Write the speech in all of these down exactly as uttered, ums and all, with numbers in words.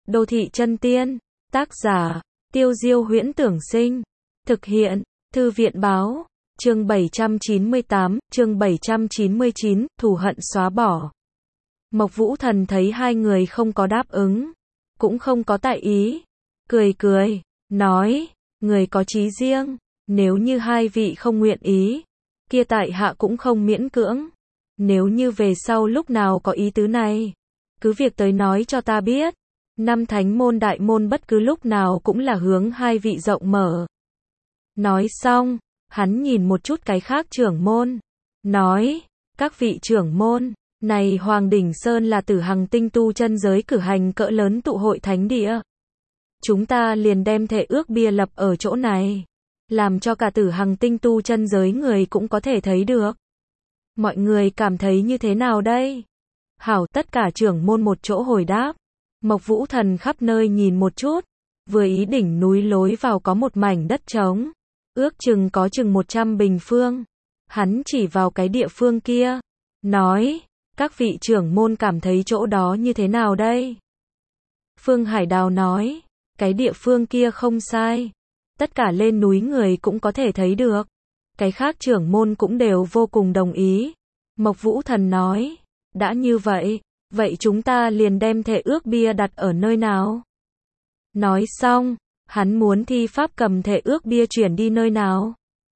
Đô thị chân tiên, tác giả, Tiêu Diêu Huyễn Tưởng Sinh, thực hiện, Thư viện báo, chương bảy trăm chín mươi tám, chương bảy trăm chín mươi chín, thù hận xóa bỏ. Mộc Vũ Thần thấy hai người không có đáp ứng, cũng không có tại ý, cười cười, nói, người có chí riêng, nếu như hai vị không nguyện ý, kia tại hạ cũng không miễn cưỡng, nếu như về sau lúc nào có ý tứ này, cứ việc tới nói cho ta biết. Năm thánh môn đại môn bất cứ lúc nào cũng là hướng hai vị rộng mở. Nói xong, hắn nhìn một chút cái khác trưởng môn, nói, các vị trưởng môn, này Hoàng Đỉnh Sơn là Tử Hằng tinh tu chân giới cử hành cỡ lớn tụ hội thánh địa. Chúng ta liền đem thể ước bia lập ở chỗ này, làm cho cả Tử Hằng tinh tu chân giới người cũng có thể thấy được. Mọi người cảm thấy như thế nào đây? Hảo, tất cả trưởng môn một chỗ hồi đáp. Mộc Vũ Thần khắp nơi nhìn một chút, vừa ý đỉnh núi lối vào có một mảnh đất trống, ước chừng có chừng một trăm bình phương. Hắn chỉ vào cái địa phương kia, nói, các vị trưởng môn cảm thấy chỗ đó như thế nào đây? Phương Hải Đào nói, cái địa phương kia không sai, tất cả lên núi người cũng có thể thấy được. Cái khác trưởng môn cũng đều vô cùng đồng ý. Mộc Vũ Thần nói, đã như vậy, vậy chúng ta liền đem thể ước bia đặt ở nơi nào? Nói xong, hắn muốn thi pháp cầm thể ước bia chuyển đi nơi nào?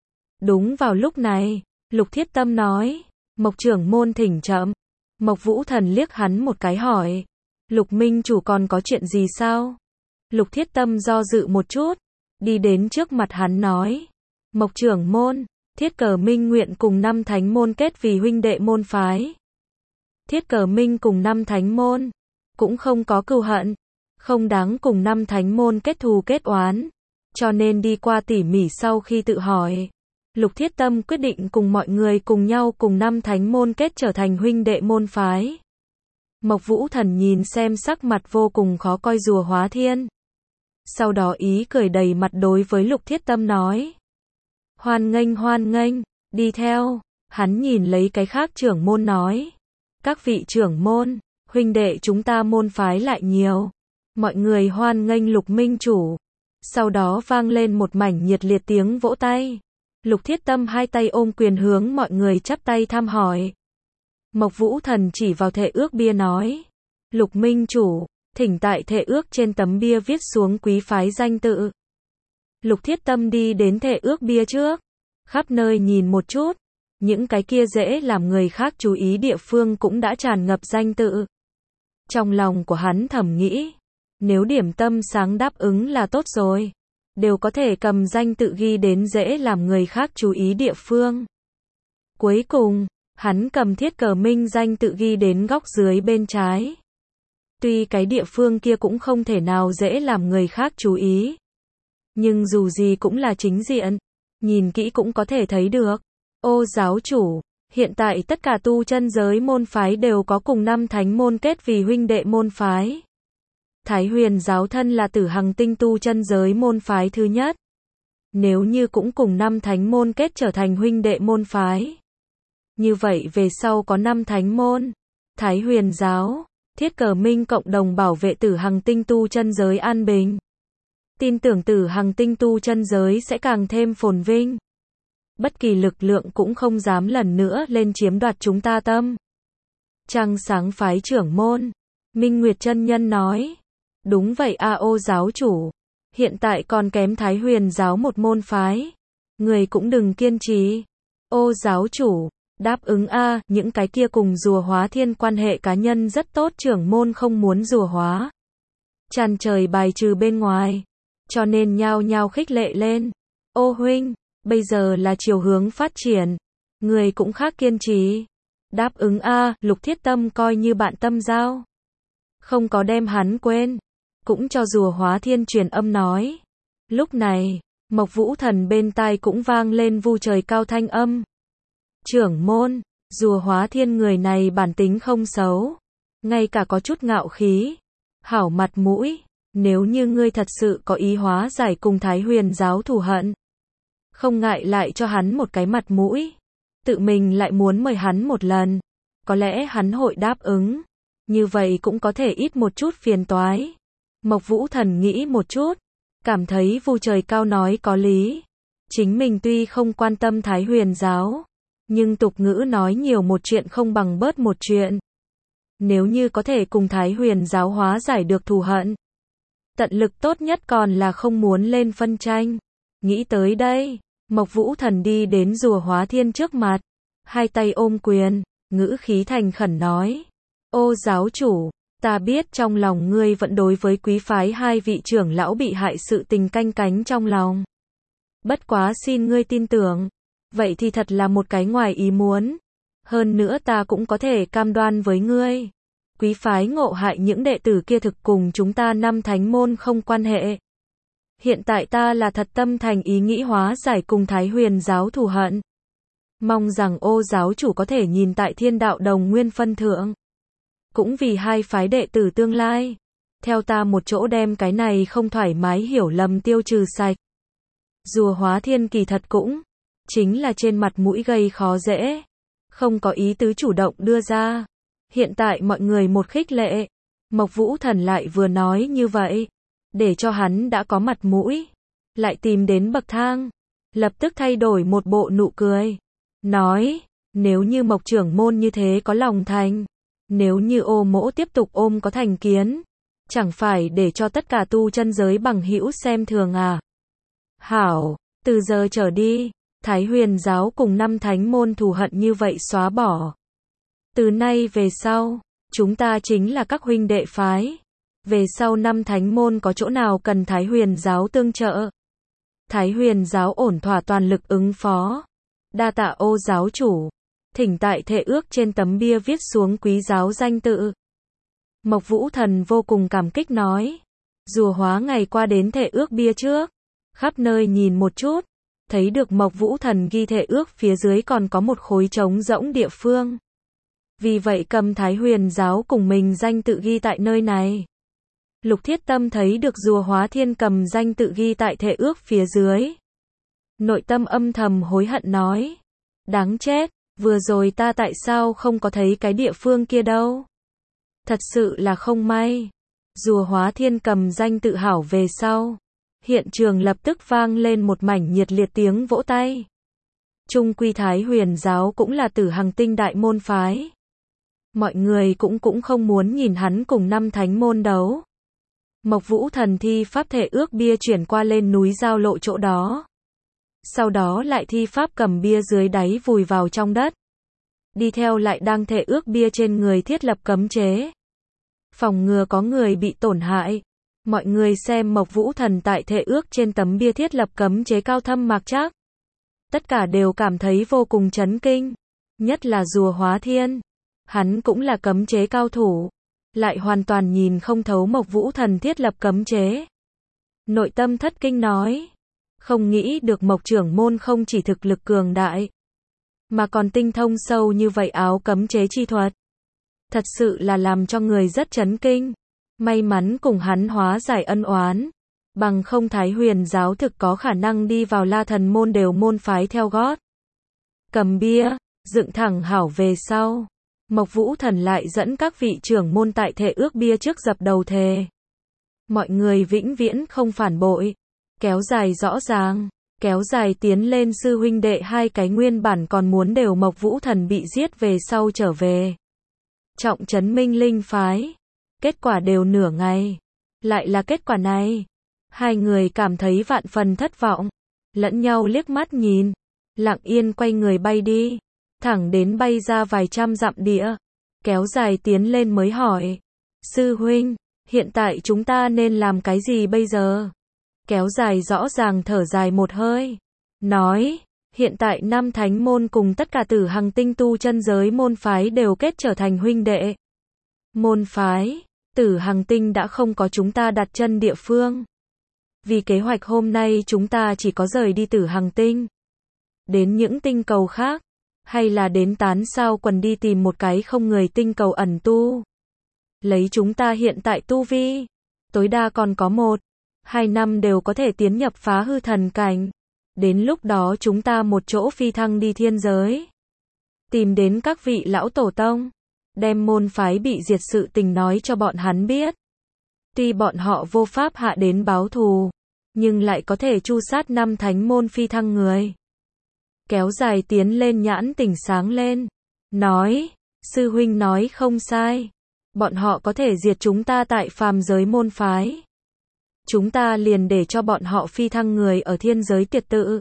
Đúng vào lúc này, Lục Thiết Tâm nói, Mộc trưởng môn thỉnh chậm. Mộc Vũ Thần liếc hắn một cái hỏi, Lục Minh chủ còn có chuyện gì sao? Lục Thiết Tâm do dự một chút, đi đến trước mặt hắn nói, Mộc trưởng môn, Thiết Cờ Minh nguyện cùng năm thánh môn kết vì huynh đệ môn phái. Thiết Cờ Minh cùng năm thánh môn, cũng không có cừu hận, không đáng cùng năm thánh môn kết thù kết oán, cho nên đi qua tỉ mỉ sau khi tự hỏi, Lục Thiết Tâm quyết định cùng mọi người cùng nhau cùng năm thánh môn kết trở thành huynh đệ môn phái. Mộc Vũ Thần nhìn xem sắc mặt vô cùng khó coi Rùa Hóa Thiên. Sau đó ý cười đầy mặt đối với Lục Thiết Tâm nói, hoan nghênh hoan nghênh, đi theo. Hắn nhìn lấy cái khác trưởng môn nói, các vị trưởng môn, huynh đệ chúng ta môn phái lại nhiều, mọi người hoan nghênh Lục Minh chủ. Sau đó vang lên một mảnh nhiệt liệt tiếng vỗ tay. Lục Thiết Tâm hai tay ôm quyền hướng mọi người chắp tay thăm hỏi. Mộc Vũ Thần chỉ vào thể ước bia nói, Lục Minh chủ, thỉnh tại thể ước trên tấm bia viết xuống quý phái danh tự. Lục Thiết Tâm đi đến thể ước bia trước, khắp nơi nhìn một chút, những cái kia dễ làm người khác chú ý địa phương cũng đã tràn ngập danh tự. Trong lòng của hắn thầm nghĩ, nếu Điểm Tâm Sáng đáp ứng là tốt rồi, đều có thể cầm danh tự ghi đến dễ làm người khác chú ý địa phương. Cuối cùng, hắn cầm Thiết Cờ Minh danh tự ghi đến góc dưới bên trái. Tuy cái địa phương kia cũng không thể nào dễ làm người khác chú ý, nhưng dù gì cũng là chính diện, nhìn kỹ cũng có thể thấy được. Ô giáo chủ, hiện tại tất cả tu chân giới môn phái đều có cùng năm thánh môn kết vì huynh đệ môn phái. Thái Huyền giáo thân là Tử Hằng tinh tu chân giới môn phái thứ nhất. Nếu như cũng cùng năm thánh môn kết trở thành huynh đệ môn phái, như vậy về sau có năm thánh môn, Thái Huyền giáo, Thiết Cờ Minh cộng đồng bảo vệ Tử Hằng tinh tu chân giới an bình. Tin tưởng Tử Hằng tinh tu chân giới sẽ càng thêm phồn vinh. Bất kỳ lực lượng cũng không dám lần nữa lên chiếm đoạt chúng ta tâm. Trăng sáng phái trưởng môn, Minh Nguyệt chân nhân nói, đúng vậy a ô giáo chủ, hiện tại còn kém Thái Huyền giáo một môn phái, người cũng đừng kiên trì. Ô giáo chủ, đáp ứng a, những cái kia cùng Rùa Hóa Thiên quan hệ cá nhân rất tốt trưởng môn không muốn Rùa Hóa tràn trời bài trừ bên ngoài, cho nên nhao nhao khích lệ lên. Ô huynh, bây giờ là chiều hướng phát triển, người cũng khác kiên trì. Đáp ứng a, Lục Thiết Tâm coi như bạn tâm giao, không có đem hắn quên, cũng cho Rùa Hóa Thiên truyền âm nói. Lúc này, Mộc Vũ Thần bên tai cũng vang lên vu trời cao thanh âm. Trưởng môn, Rùa Hóa Thiên người này bản tính không xấu, ngay cả có chút ngạo khí, hảo mặt mũi, nếu như ngươi thật sự có ý hóa giải cùng Thái Huyền giáo thù hận, không ngại lại cho hắn một cái mặt mũi, tự mình lại muốn mời hắn một lần, có lẽ hắn hội đáp ứng, như vậy cũng có thể ít một chút phiền toái. Mộc Vũ Thần nghĩ một chút, cảm thấy Vu Trời Cao nói có lý. Chính mình tuy không quan tâm Thái Huyền giáo, nhưng tục ngữ nói nhiều một chuyện không bằng bớt một chuyện. Nếu như có thể cùng Thái Huyền giáo hóa giải được thù hận, tận lực tốt nhất còn là không muốn lên phân tranh. Nghĩ tới đây, Mộc Vũ Thần đi đến Rùa Hóa Thiên trước mặt, hai tay ôm quyền, ngữ khí thành khẩn nói: Ô giáo chủ, ta biết trong lòng ngươi vẫn đối với quý phái hai vị trưởng lão bị hại sự tình canh cánh trong lòng. Bất quá xin ngươi tin tưởng, vậy thì thật là một cái ngoài ý muốn. Hơn nữa ta cũng có thể cam đoan với ngươi, quý phái ngộ hại những đệ tử kia thực cùng chúng ta năm thánh môn không quan hệ. Hiện tại ta là thật tâm thành ý nghĩ hóa giải cùng Thái Huyền giáo thù hận. Mong rằng ô giáo chủ có thể nhìn tại thiên đạo đồng nguyên phân thượng. Cũng vì hai phái đệ tử tương lai, theo ta một chỗ đem cái này không thoải mái hiểu lầm tiêu trừ sạch. Rùa Hóa Thiên kỳ thật cũng chính là trên mặt mũi gây khó dễ, không có ý tứ chủ động đưa ra. Hiện tại mọi người một khích lệ, Mộc Vũ Thần lại vừa nói như vậy, để cho hắn đã có mặt mũi, lại tìm đến bậc thang, lập tức thay đổi một bộ nụ cười, nói: nếu như Mộc trưởng môn như thế có lòng thành, nếu như Ô Mỗ tiếp tục ôm có thành kiến, chẳng phải để cho tất cả tu chân giới bằng hữu xem thường à? Hảo, từ giờ trở đi, Thái Huyền giáo cùng năm thánh môn thù hận như vậy xóa bỏ. Từ nay về sau, chúng ta chính là các huynh đệ phái. Về sau năm thánh môn có chỗ nào cần Thái Huyền giáo tương trợ, Thái Huyền giáo ổn thỏa toàn lực ứng phó. Đa tạ ô giáo chủ, thỉnh tại thệ ước trên tấm bia viết xuống quý giáo danh tự. Mộc Vũ Thần vô cùng cảm kích nói. Rùa Hóa ngày qua đến thệ ước bia trước, khắp nơi nhìn một chút, thấy được Mộc Vũ Thần ghi thệ ước phía dưới còn có một khối trống rỗng địa phương. Vì vậy cầm Thái Huyền giáo cùng mình danh tự ghi tại nơi này. Lục Thiết Tâm thấy được Rùa Hóa Thiên cầm danh tự ghi tại thệ ước phía dưới, nội tâm âm thầm hối hận nói: đáng chết, vừa rồi ta tại sao không có thấy cái địa phương kia đâu. Thật sự là không may. Rùa Hóa Thiên cầm danh tự hảo về sau, hiện trường lập tức vang lên một mảnh nhiệt liệt tiếng vỗ tay. Trung quy Thái Huyền giáo cũng là Tử Hằng Tinh đại môn phái. Mọi người cũng cũng không muốn nhìn hắn cùng năm thánh môn đấu. Mộc Vũ Thần thi pháp thể ước bia chuyển qua lên núi giao lộ chỗ đó. Sau đó lại thi pháp cầm bia dưới đáy vùi vào trong đất. Đi theo lại đang thể ước bia trên người thiết lập cấm chế, phòng ngừa có người bị tổn hại. Mọi người xem Mộc Vũ Thần tại thể ước trên tấm bia thiết lập cấm chế cao thâm mạc trác, tất cả đều cảm thấy vô cùng chấn kinh. Nhất là Rùa Hóa Thiên, hắn cũng là cấm chế cao thủ, lại hoàn toàn nhìn không thấu Mộc Vũ Thần thiết lập cấm chế. Nội tâm thất kinh nói: không nghĩ được Mộc trưởng môn không chỉ thực lực cường đại, mà còn tinh thông sâu như vậy áo cấm chế chi thuật. Thật sự là làm cho người rất chấn kinh. May mắn cùng hắn hóa giải ân oán, bằng không Thái Huyền giáo thực có khả năng đi vào La Thần môn đều môn phái theo gót. Cầm bia, dựng thẳng hảo về sau, Mộc Vũ Thần lại dẫn các vị trưởng môn tại thệ ước bia trước dập đầu thề. Mọi người vĩnh viễn không phản bội, kéo dài rõ ràng, kéo dài tiến lên sư huynh đệ hai cái nguyên bản còn muốn đều Mộc Vũ Thần bị giết về sau trở về. Trọng trấn Minh Linh phái, kết quả đều nửa ngày, lại là kết quả này. Hai người cảm thấy vạn phần thất vọng, lẫn nhau liếc mắt nhìn, lặng yên quay người bay đi, thẳng đến bay ra vài trăm dặm địa, kéo dài tiến lên mới hỏi: sư huynh, hiện tại chúng ta nên làm cái gì bây giờ? Kéo dài rõ ràng thở dài một hơi, nói: hiện tại năm thánh môn cùng tất cả Tử Hằng Tinh tu chân giới môn phái đều kết trở thành huynh đệ. Môn phái, Tử Hằng Tinh đã không có chúng ta đặt chân địa phương. Vì kế hoạch hôm nay chúng ta chỉ có rời đi Tử Hằng Tinh, đến những tinh cầu khác, hay là đến tán sao quần đi tìm một cái không người tinh cầu ẩn tu. Lấy chúng ta hiện tại tu vi, tối đa còn có một, hai năm đều có thể tiến nhập phá hư thần cảnh. Đến lúc đó chúng ta một chỗ phi thăng đi thiên giới, tìm đến các vị lão tổ tông, đem môn phái bị diệt sự tình nói cho bọn hắn biết. Tuy bọn họ vô pháp hạ đến báo thù, nhưng lại có thể tru sát năm thánh môn phi thăng người. Kéo dài tiến lên nhãn tỉnh sáng lên, nói, sư huynh nói không sai. Bọn họ có thể diệt chúng ta tại phàm giới môn phái. Chúng ta liền để cho bọn họ phi thăng người ở thiên giới tiệt tự.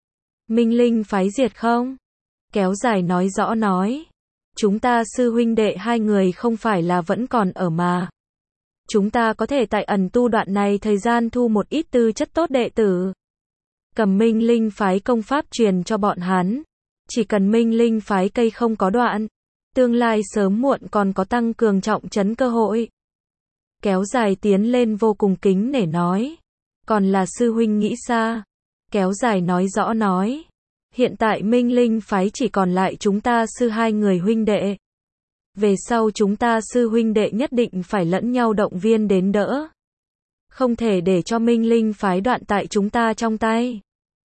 Minh Linh phái diệt không? Kéo dài nói rõ nói. Chúng ta sư huynh đệ hai người không phải là vẫn còn ở mà. Chúng ta có thể tại ẩn tu đoạn này thời gian thu một ít tư chất tốt đệ tử. Cầm Minh Linh phái công pháp truyền cho bọn hắn. Chỉ cần Minh Linh phái cây không có đoạn. Tương lai sớm muộn còn có tăng cường trọng trấn cơ hội. Kéo dài tiến lên vô cùng kính nể nói. Còn là sư huynh nghĩ xa. Kéo dài nói rõ nói. Hiện tại Minh Linh phái chỉ còn lại chúng ta sư hai người huynh đệ. Về sau chúng ta sư huynh đệ nhất định phải lẫn nhau động viên đến đỡ. Không thể để cho Minh Linh phái đoạn tại chúng ta trong tay.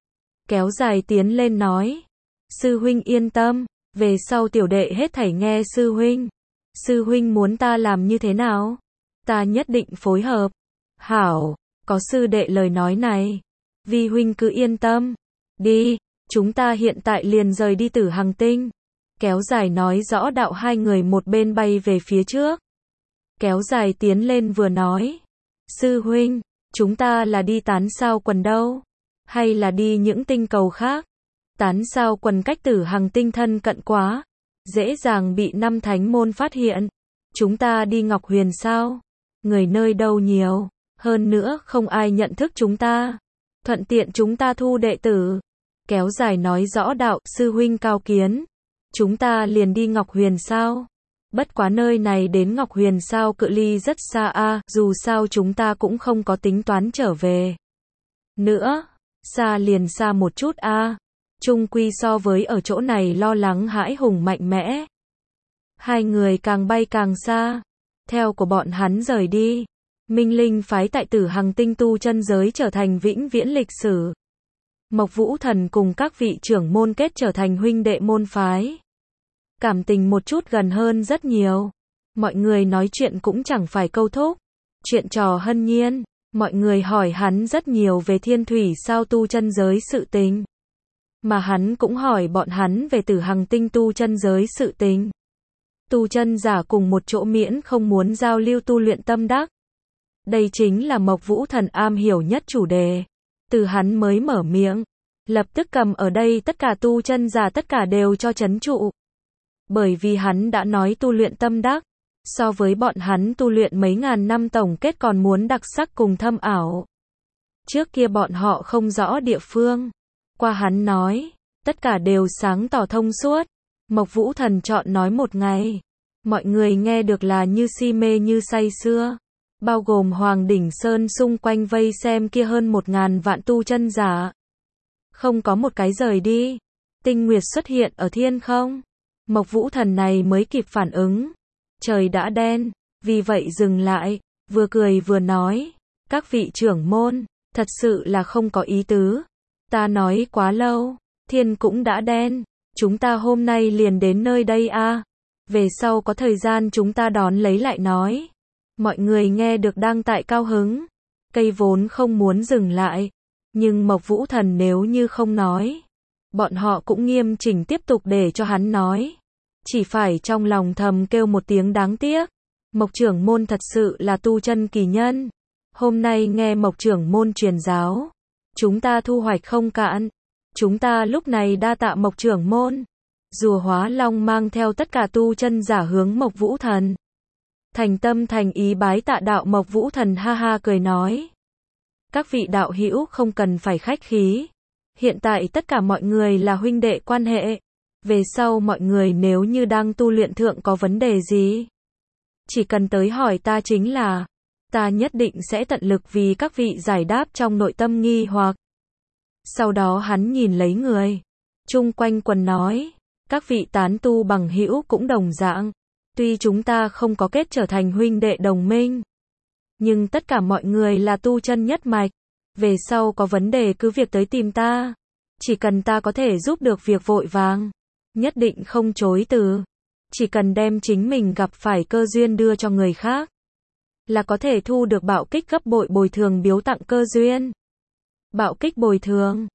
Kéo dài tiến lên nói. Sư huynh yên tâm. Về sau tiểu đệ hết thảy nghe sư huynh. Sư huynh muốn ta làm như thế nào? Ta nhất định phối hợp. Hảo, có sư đệ lời nói này. Vi huynh cứ yên tâm. Đi, chúng ta hiện tại liền rời đi Tử Hằng Tinh. Kéo dài nói rõ đạo hai người một bên bay về phía trước. Kéo dài tiến lên vừa nói. Sư huynh, chúng ta là đi tán sao quần đâu? Hay là đi những tinh cầu khác? Tán sao quần cách Tử Hằng Tinh thân cận quá. Dễ dàng bị năm thánh môn phát hiện. Chúng ta đi Ngọc Huyền sao? Người nơi đâu nhiều. Hơn nữa không ai nhận thức chúng ta. Thuận tiện chúng ta thu đệ tử. Kéo dài nói rõ đạo, sư huynh cao kiến. Chúng ta liền đi Ngọc Huyền sao? Bất quá nơi này đến Ngọc Huyền sao cự ly rất xa a, à, dù sao chúng ta cũng không có tính toán trở về. Nữa, xa liền xa một chút a. À. Chung quy so với ở chỗ này lo lắng hãi hùng mạnh mẽ. Hai người càng bay càng xa. Theo của bọn hắn rời đi. Minh Linh phái tại Tử Hằng Tinh tu chân giới trở thành vĩnh viễn lịch sử. Mộc Vũ Thần cùng các vị trưởng môn kết trở thành huynh đệ môn phái. Cảm tình một chút gần hơn rất nhiều. Mọi người nói chuyện cũng chẳng phải câu thúc. Chuyện trò hân nhiên. Mọi người hỏi hắn rất nhiều về thiên thủy sao tu chân giới sự tình. Mà hắn cũng hỏi bọn hắn về Tử Hằng Tinh tu chân giới sự tình. Tu chân giả cùng một chỗ miễn không muốn giao lưu tu luyện tâm đắc. Đây chính là Mộc Vũ Thần am hiểu nhất chủ đề. Từ hắn mới mở miệng, lập tức cầm ở đây tất cả tu chân giả tất cả đều cho trấn trụ. Bởi vì hắn đã nói tu luyện tâm đắc, so với bọn hắn tu luyện mấy ngàn năm tổng kết còn muốn đặc sắc cùng thâm ảo. Trước kia bọn họ không rõ địa phương, qua hắn nói, tất cả đều sáng tỏ thông suốt. Mộc Vũ Thần chọn nói một ngày, mọi người nghe được là như si mê như say sưa. Bao gồm Hoàng Đỉnh Sơn xung quanh vây xem kia hơn một ngàn vạn tu chân giả. Không có một cái rời đi. Tinh nguyệt xuất hiện ở thiên không. Mộc Vũ Thần này mới kịp phản ứng. Trời đã đen, vì vậy dừng lại, vừa cười vừa nói. Các vị trưởng môn, thật sự là không có ý tứ. Ta nói quá lâu, thiên cũng đã đen. Chúng ta hôm nay liền đến nơi đây a. À. Về sau có thời gian chúng ta đón lấy lại nói. Mọi người nghe được đang tại cao hứng. Cây vốn không muốn dừng lại. Nhưng Mộc Vũ Thần nếu như không nói. Bọn họ cũng nghiêm chỉnh tiếp tục để cho hắn nói. Chỉ phải trong lòng thầm kêu một tiếng đáng tiếc. Mộc trưởng môn thật sự là tu chân kỳ nhân. Hôm nay nghe Mộc trưởng môn truyền giáo. Chúng ta thu hoạch không cạn. Chúng ta lúc này đa tạ Mộc trưởng môn. Rùa Hóa Long mang theo tất cả tu chân giả hướng Mộc Vũ Thần. Thành tâm thành ý bái tạ đạo. Mộc Vũ Thần ha ha cười nói. Các vị đạo hữu không cần phải khách khí. Hiện tại tất cả mọi người là huynh đệ quan hệ. Về sau mọi người nếu như đang tu luyện thượng có vấn đề gì, chỉ cần tới hỏi ta chính là. Ta nhất định sẽ tận lực vì các vị giải đáp trong nội tâm nghi hoặc. Sau đó hắn nhìn lấy người chung quanh quần nói. Các vị tán tu bằng hữu cũng đồng dạng. Tuy chúng ta không có kết trở thành huynh đệ đồng minh, nhưng tất cả mọi người là tu chân nhất mạch. Về sau có vấn đề cứ việc tới tìm ta. Chỉ cần ta có thể giúp được việc vội vàng, nhất định không chối từ. Chỉ cần đem chính mình gặp phải cơ duyên đưa cho người khác. là có thể thu được bạo kích gấp bội bồi thường biếu tặng cơ duyên. Bạo kích bồi thường